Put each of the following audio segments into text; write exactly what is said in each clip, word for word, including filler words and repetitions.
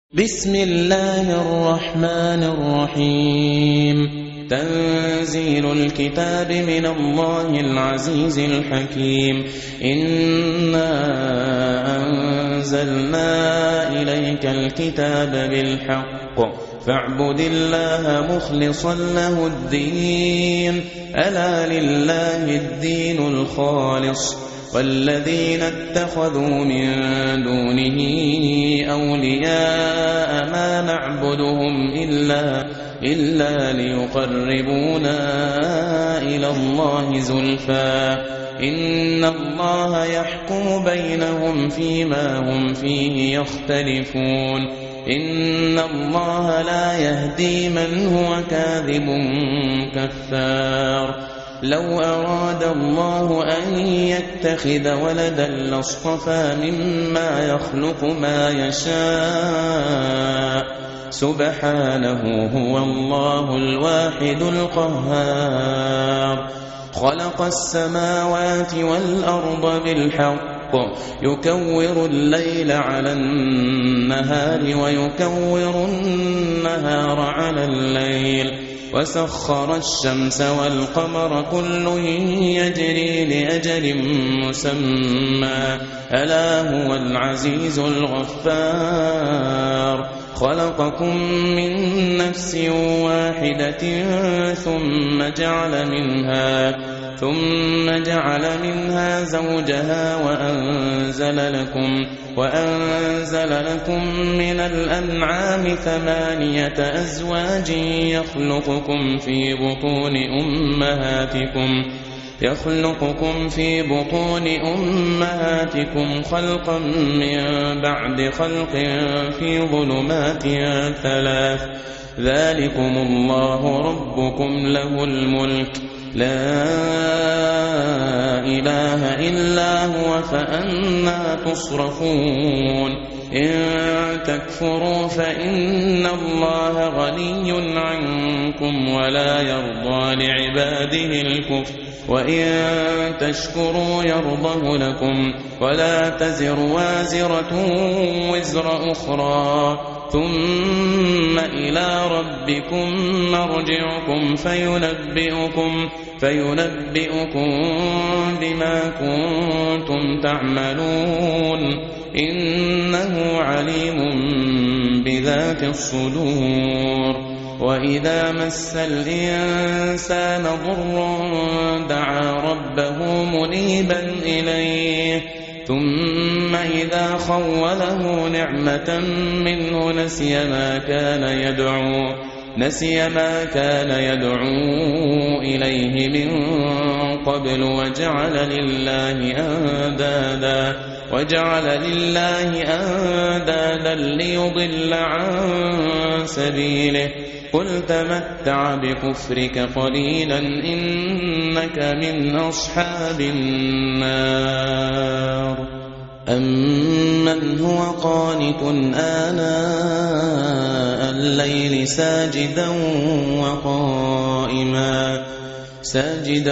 بسم الله الرحمن الرحيم تنزيل الكتاب من الله العزيز الحكيم إنا أنزلنا إليك الكتاب بالحق فاعبد الله مخلصا له الدين ألا لله الدين الخالص والذين اتخذوا من دونه أولياء ما نعبدهم إلا, إلا ليقربونا إلى الله زلفى إن الله يحكم بينهم فيما هم فيه يختلفون إن الله لا يهدي من هو كاذب كفار لو أراد الله أن يتخذ ولدا لاصطفى مما يخلق ما يشاء سبحانه هو الله الواحد القهار خلق السماوات والأرض بالحق يكور الليل على النهار ويكور النهار على الليل وسخر الشمس والقمر كل يجري لأجل مسمى ألا هو العزيز الغفار خلقكم من نفس واحدة ثم جعل منها ثم جعل منها زوجها وأنزل لكم وأنزل لكم من الأنعام ثمانية أزواج يخلقكم في بطون أمهاتكم يخلقكم في بطون أمهاتكم خلقا من بعد خلق في ظلمات ثلاث ذلكم الله ربكم له الملك لا إله إلا هو فأنى تصرفون إن تكفروا فإن الله غني عنكم ولا يرضى لعباده الكفر وإن تشكروا يرضه لكم ولا تزر وازرة وزر أخرى ثم إلى ربكم مرجعكم فينبئكم فينبئكم بما كنتم تعملون إنه عليم بذات الصدور وإذا مس الإنسان ضر دعا ربه منيبا إليه ثم إذا خوله نعمة منه نسي ما كان يدعو نسي ما كان يدعو إليه من قبل وجعل لله أندادا وجعل لله أندادا ليضل عن سبيله قل تمتع بكفرك قليلا إنك من أصحاب النار أمن هو قانت آناء الليل ساجدا وقائما ساجدا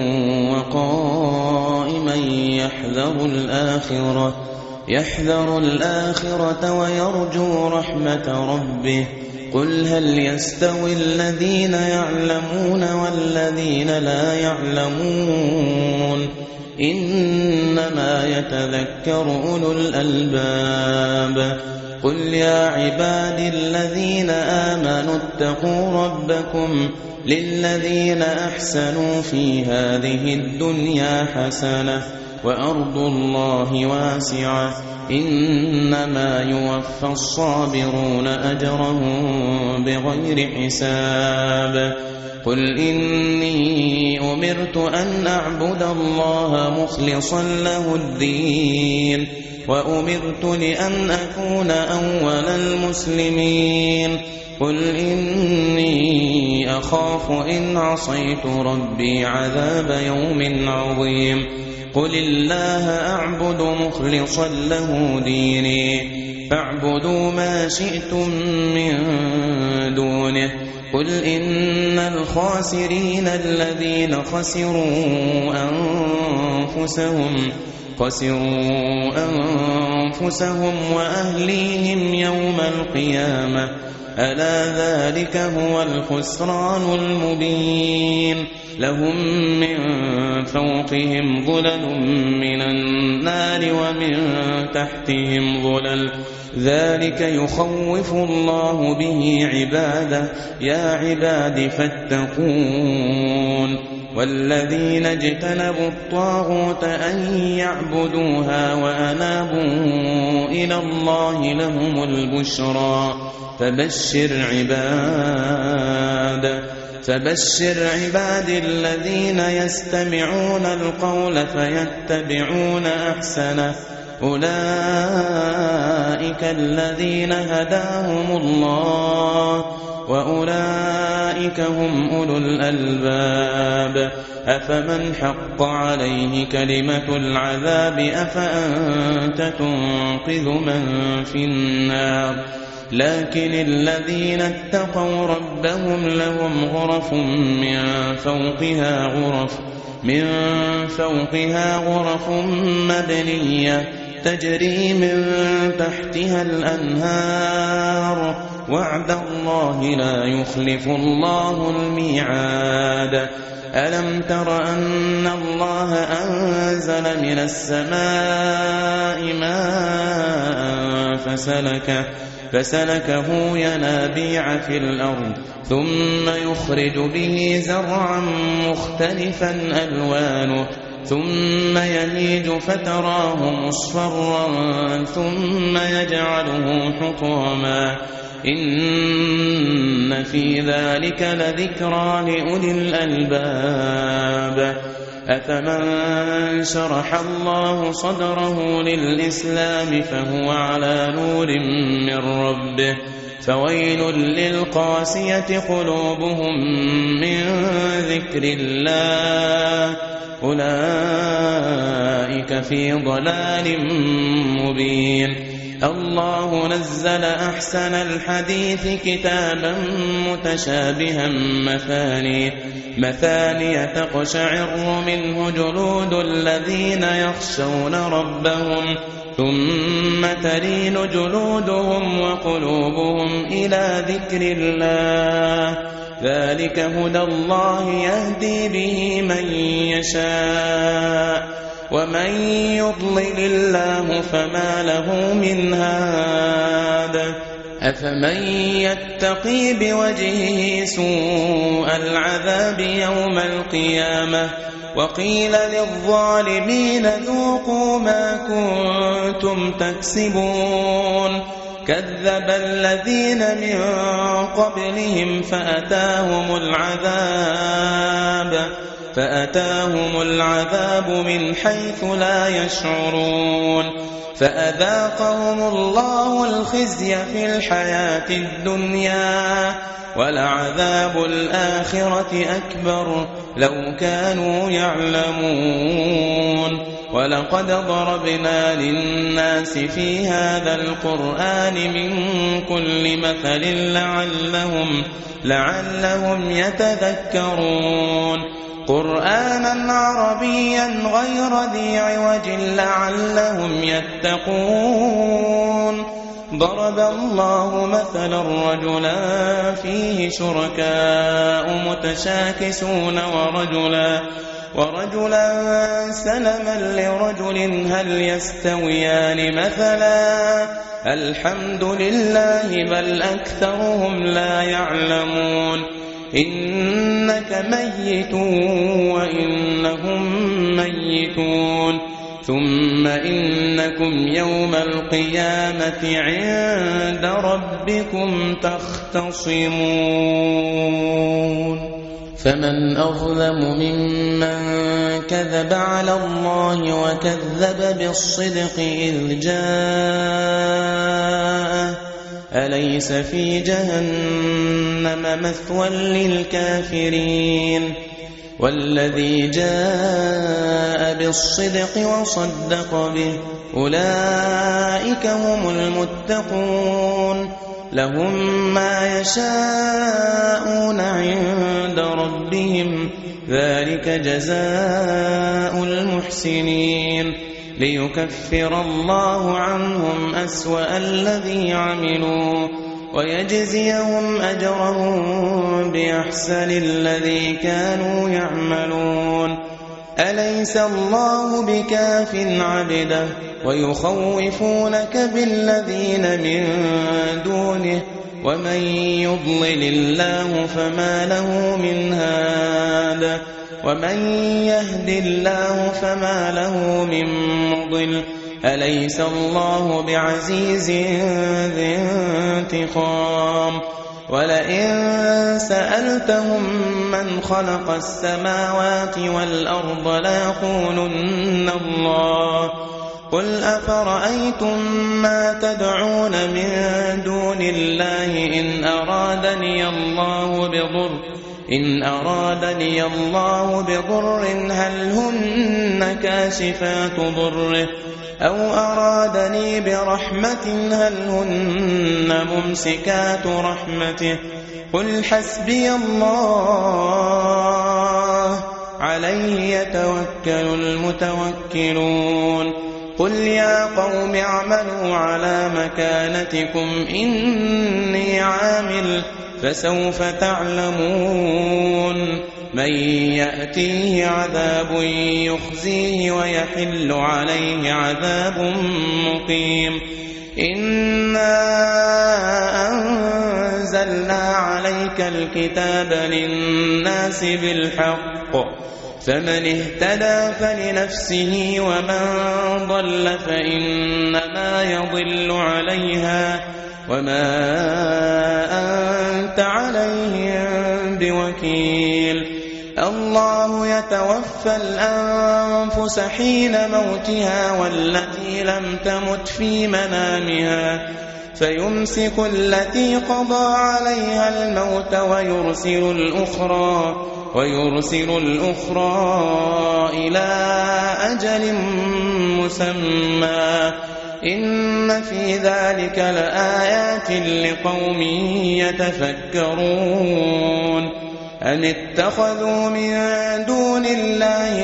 وقائما يحذر الآخرة يحذر الآخرة ويرجو رحمة ربه قل هل يستوي الذين يعلمون والذين لا يعلمون إنما يتذكر أولو الألباب قل يا عبادي الذين آمنوا اتقوا ربكم للذين أحسنوا في هذه الدنيا حسنة وأرض الله واسعة إنما يوفى الصابرون أجرهم بغير حساب قل إني أمرت أن أعبد الله مخلصا له الدين وأمرت لأن أكون أول المسلمين قل إني أخاف إن عصيت ربي عذاب يوم عظيم قل الله أعبد مخلصا له ديني فاعبدوا ما شئتم من دونه قل إن الخاسرين الذين خسروا أنفسهم خسروا أنفسهم وأهليهم يوم القيامة ألا ذلك هو الخسران المبين لهم من فوقهم ظلل من النار ومن تحتهم ظلل ذلك يخوف الله به عباده يا عباد فاتقون والذين اجتنبوا الطاغوت أن يعبدوها وأنابوا إلى الله لهم البشرى فبشر عباد فبشر عباد الذين يستمعون القول فيتبعون أحسنه أولئك الذين هداهم الله وأولئك هم أولو الألباب أفمن حق عليه كلمة العذاب أفأنت تنقذ من في النار لكن الذين اتقوا ربهم لهم غرف من فوقها غرف من فوقها غرف مبنية تجري من تحتها الأنهار وعد الله لا يخلف الله الميعاد ألم تر أن الله أنزل من السماء ماء فسلكه فسلكه ينابيع في الأرض ثم يخرج به زرعا مختلفا ألوانه ثم يهيج فتراه مصفرا ثم يجعله حطاما إن في ذلك لذكرى لأولي الألباب أفمن شرح الله صدره للإسلام فهو على نور من ربه فويل للقاسية قلوبهم من ذكر الله أولئك في ضلال مبين الله نزل أحسن الحديث كتابا متشابها مثاني مثاني تقشعر منه جلود الذين يخشون ربهم ثم تلين جلودهم وقلوبهم إلى ذكر الله ذلك هدى الله يهدي به من يشاء ومن يضلل الله فما له من هاد أفمن يتقي بوجهه سوء العذاب يوم القيامة وقيل للظالمين ذوقوا ما كنتم تكسبون كذب الذين من قبلهم فأتاهم العذاب فأتاهم العذاب من حيث لا يشعرون فأذاقهم الله الخزي في الحياة الدنيا ولعذاب الآخرة أكبر لو كانوا يعلمون ولقد ضربنا للناس في هذا القرآن من كل مثل لعلهم, لعلهم يتذكرون قرآنا عربيا غير ذي عوج لعلهم يتقون ضرب الله مثلا رجلا فيه شركاء متشاكسون ورجلا ورجلا سلما لرجل هل يستويان مثلا الحمد لله بل أكثرهم لا يعلمون إنك ميت وإنهم ميتون ثم إنكم يوم القيامة عند ربكم تختصمون فمن أظلم ممن كذب على الله وكذب بالصدق إذ جاءه أليس في جهنم مثوى للكافرين والذي جاء بالصدق وصدق به أولئك هم المتقون لهم ما يشاءون عند ربهم ذلك جزاء المحسنين ليكفر الله عنهم أسوأ الذي عملوا ويجزيهم أجرهم بأحسن الذي كانوا يعملون. أليس الله بكاف عبده ويخوفونك بالذين من دونه ومن يضلل الله فما له من هاد ومن يهد الله فما له من مضل. أليس الله بعزيز ذي انتقام. ولئن سألتهم من خلق السماوات والأرض ليقولن الله قل أفرأيتم ما تدعون من دون الله إن أرادني الله بضر إن أرادني الله بضر هل هن كاشفات ضره أو أرادني برحمة هل هن ممسكات رحمته قل حسبي الله عليه يتوكل المتوكلون. قل يا قوم اعملوا على مكانتكم إني عامل فسوف تعلمون من يأتيه عذاب يخزيه ويحل عليه عذاب مقيم. إنا أنزلنا عليك الكتاب للناس بالحق فمن اهتدى فلنفسه ومن ضل فإنما يضل عليها وما أنت عليهم بوكيل. الله يتوفى الأنفس حين موتها والتي لم تمت في منامها فيمسك التي قضى عليها الموت ويرسل الأخرى ويرسل الأخرى إلى أجل مسمى إن في ذلك لآيات لقوم يتفكرون. أم اتخذوا من دون الله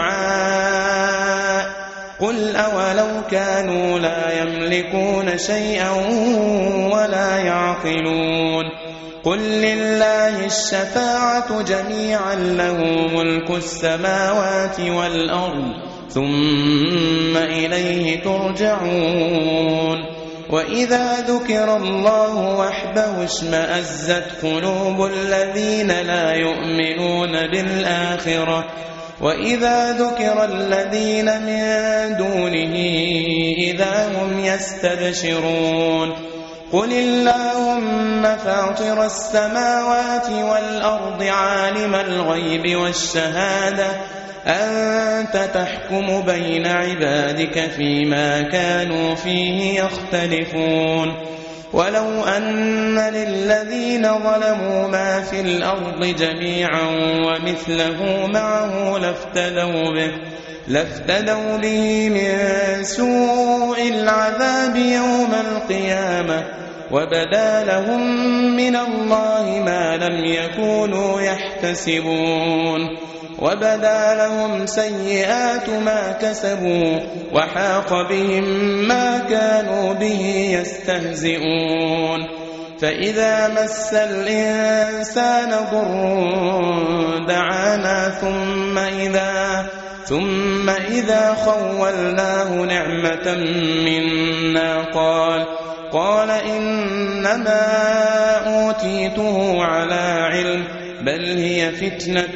شفعاء قل أولو كانوا لا يملكون شيئا ولا يعقلون. قل لله الشفاعة جميعا له ملك السماوات والأرض ثم إليه ترجعون. وإذا ذكر الله وحده اشمأزت قلوب الذين لا يؤمنون بالآخرة وإذا ذكر الذين من دونه إذا هم يستبشرون. قل اللهم فاطر السماوات والأرض عالم الغيب والشهادة أنت تحكم بين عبادك فيما كانوا فيه يختلفون. ولو أن للذين ظلموا ما في الأرض جميعا ومثله معه لافتدوا به لافتدوا به من سوء العذاب يوم القيامة وبدا لهم من الله ما لم يكونوا يحتسبون وبدا لهم سيئات ما كسبوا وحاق بهم ما كانوا به يستهزئون. فإذا مس الإنسان ضر دعانا ثم إذا ثم إذا خولناه نعمة منا قال قال إنما أوتيته على علم بل هي فتنة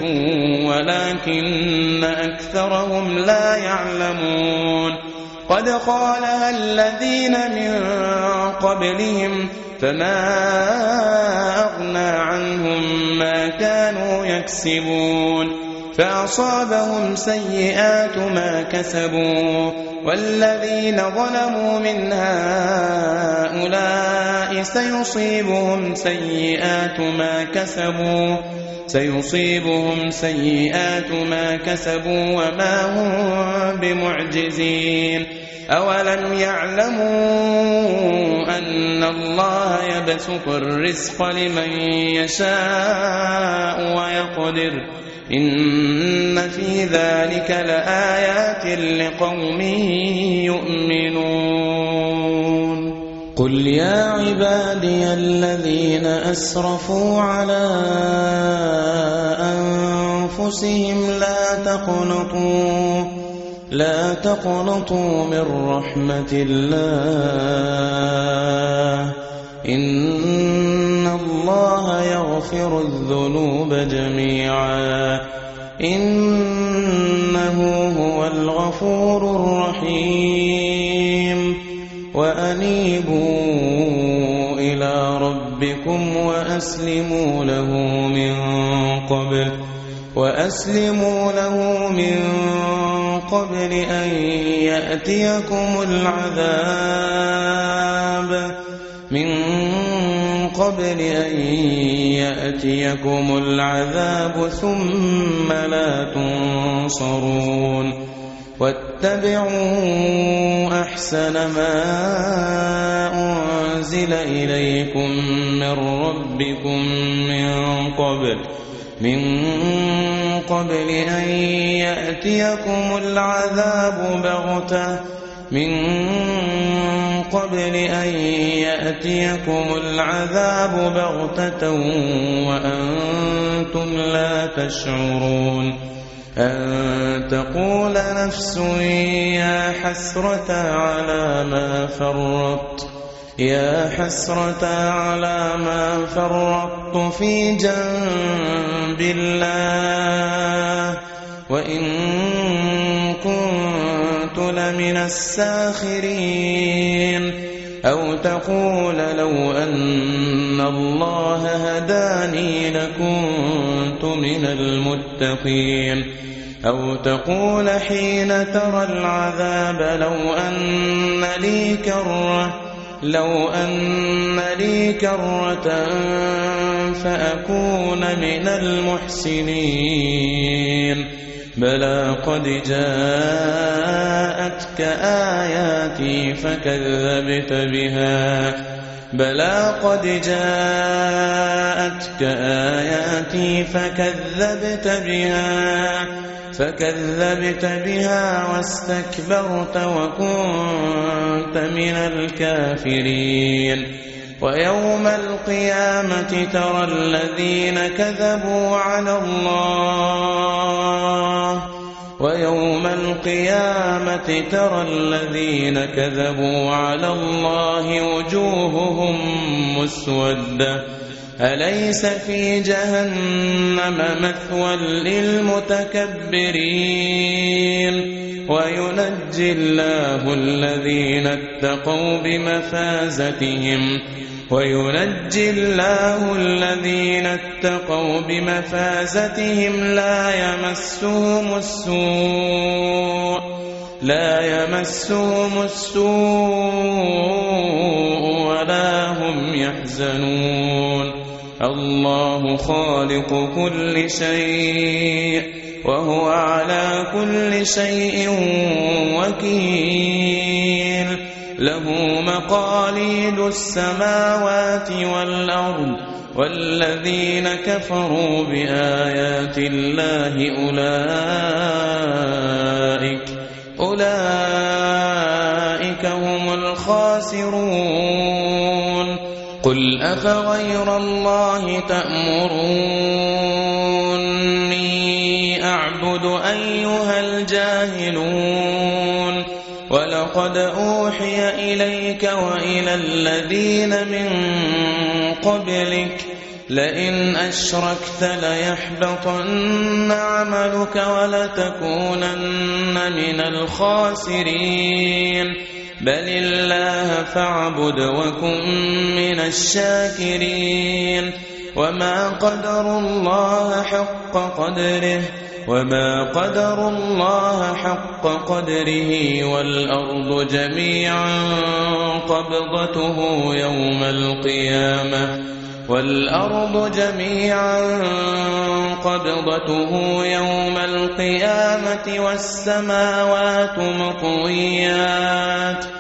ولكن أكثرهم لا يعلمون. قد قالها الذين من قبلهم فما أغنى عنهم ما كانوا يكسبون فأصابهم سيئات ما كسبوا والذين ظلموا من هؤلاء سيصيبهم سيئات ما كسبوا سيصيبهم سيئات ما كسبوا وما هم بمعجزين. أولم يعلموا أن الله يبسط الرزق لمن يشاء ويقدر إن في ذلك لآيات لقوم يؤمنون قل يا عبادي الذين أسرفوا على أنفسهم لا تقنطوا لا تقنطوا من رحمة الله إن الله يغفر الذنوب جميعا إنه هو الغفور الرحيم وأنيبوا إلى ربكم وأسلموا له من قبل وأسلموا له من قبل أن يأتيكم العذاب من قبل أن يأتيكم العذاب ثم لا تنصرون واتبعوا أحسن ما أنزل إليكم من ربكم من قبل من قبل أن يأتيكم العذاب بغتة من قبل أن يأتيكم العذاب بغتة وأنتم لا تشعرون أن تقول نفس يا حسرة على ما فرطت يا حسرة على ما فرطت في جنب الله وإن كنت لمن الساخرين أو تقول لو أن الله هداني لكنت من المتقين أو تقول حين ترى العذاب لو أن لي كرة لو أن لي كرة فأكون من المحسنين بلى قد جاءتك آياتي فكذبت بها بلى قد جاءتك آياتي فكذبت بها فكذبت بها واستكبرت وكنت من الكافرين ويوم القيامة ترى الذين كذبوا على الله ويوم القيامة ترى الذين كذبوا على الله وجوههم مسودة أليس في جهنم مثوى للمتكبرين وينجي الله الذين اتقوا بمفازتهم وينجي الله الذين اتقوا بمفازتهم لا يمسهم السوء لا يمسهم السوء ولا هم يحزنون الله خالق كل شيء وهو على كل شيء وكيل له مقاليد السماوات والأرض والذين كفروا بآيات الله أولئك أولئك هم الخاسرون قل أفغير الله تأمروني أعبد أيها الجاهلون ولقد أوحي إليك وإلى الذين من قبلك لئن أشركت ليحبطن عملك ولتكونن من الخاسرين بل الله فاعبد وكن من الشاكرين وما قدروا الله حق قدره وما قدروا الله حق قدره والأرض جميعا قبضته يوم القيامة والأرض جميعا قبضته يوم القيامة والسماوات مطويات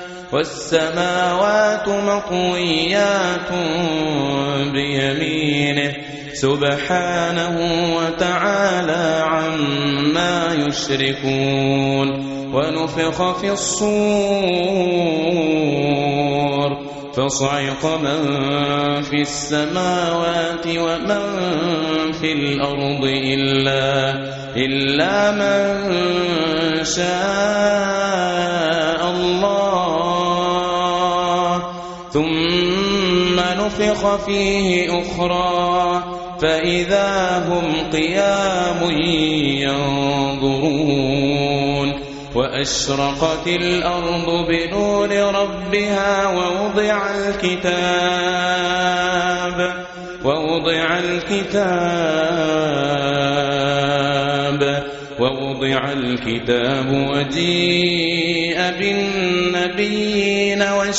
والسماوات مطويات بيمينه سبحانه وتعالى عما يشركون. ونفخ في الصور فصعق من في السماوات ومن في الأرض إلا, إلا من شاء الله ثم نفخ فيه أخرى فإذا هم قيام ينظرون. وأشرقت الأرض بنور ربها ووضع الكتاب ووضع الكتاب ووضع الكتاب وجيء بالنبيين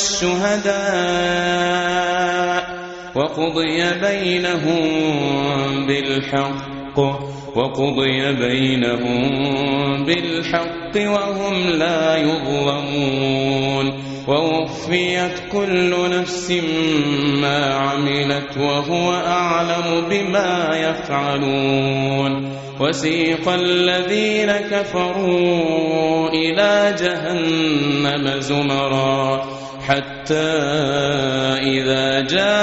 والشهداء وقضي بينهم بالحق وقضي بينهم بالحق وهم لا يظلمون. ووفيت كل نفس ما عملت وهو أعلم بما يفعلون. وسيق الذين كفروا إلى جهنم زمرا حتى إذا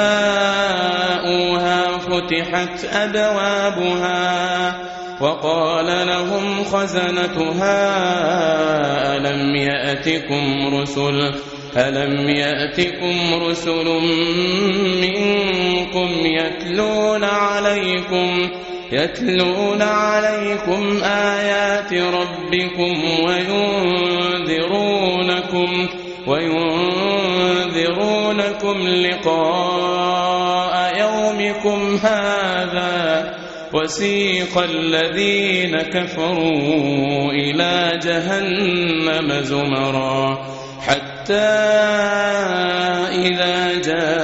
جاءوها فتحت أبوابها وقال لهم خزنتها ألم يأتكم رسل ألم يأتكم رسل منكم يتلون عليكم يتلون عليكم آيات ربكم وينذرونكم وينذرونكم لقاء يومكم هذا. وسيق الذين كفروا إلى جهنم زمرا حتى إذا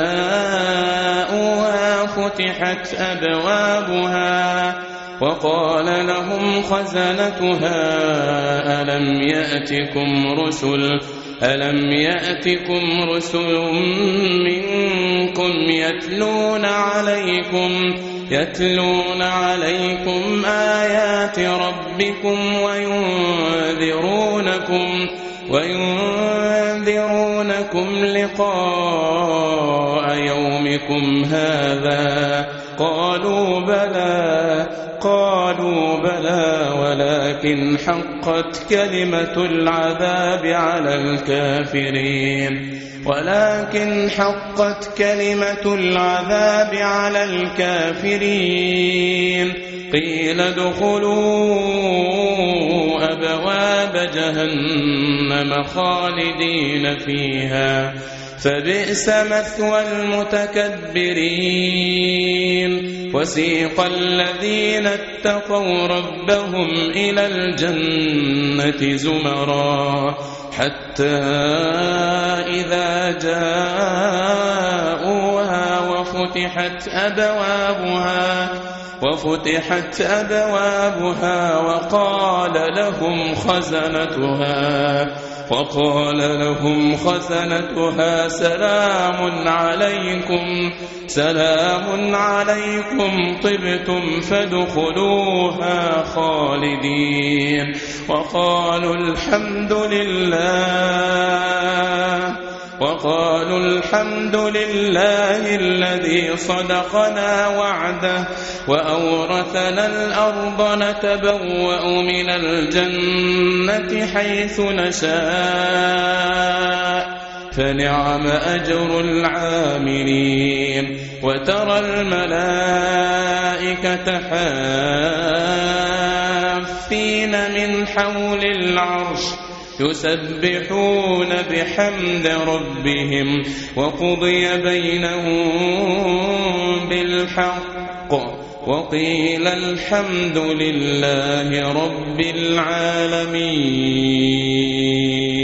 جاءوها فتحت أبوابها وقال لهم خزنتها ألم يأتكم رسل ألم يأتكم رسل منكم يتلون عليكم يتلون عليكم آيات ربكم وينذرونكم وينذرونكم لقاء يومكم هذا. قالوا بلى قالوا بلى ولكن حقت كلمة العذاب على الكافرين ولكن حقت كلمة العذاب على الكافرين. قيل ادخلوا أبواب جهنم خالدين فيها فبئس مثوى المتكبرين. وسيق الذين اتقوا ربهم إلى الجنة زمرا حتى إذا جاءوها وفتحت أبوابها وفتحت أبوابها وقال لهم خزنتها وقال لهم خزنتها سلام عليكم سلام عليكم طبتم فادخلوها خالدين. وقالوا الحمد لله وقالوا الحمد لله الذي صدقنا وعده وأورثنا الأرض نتبوأ من الجنة حيث نشاء فنعم أجر العاملين. وترى الملائكة حافين من حول العرش يسبحون بحمد ربهم وقضي بينهم بالحق وقيل الحمد لله رب العالمين.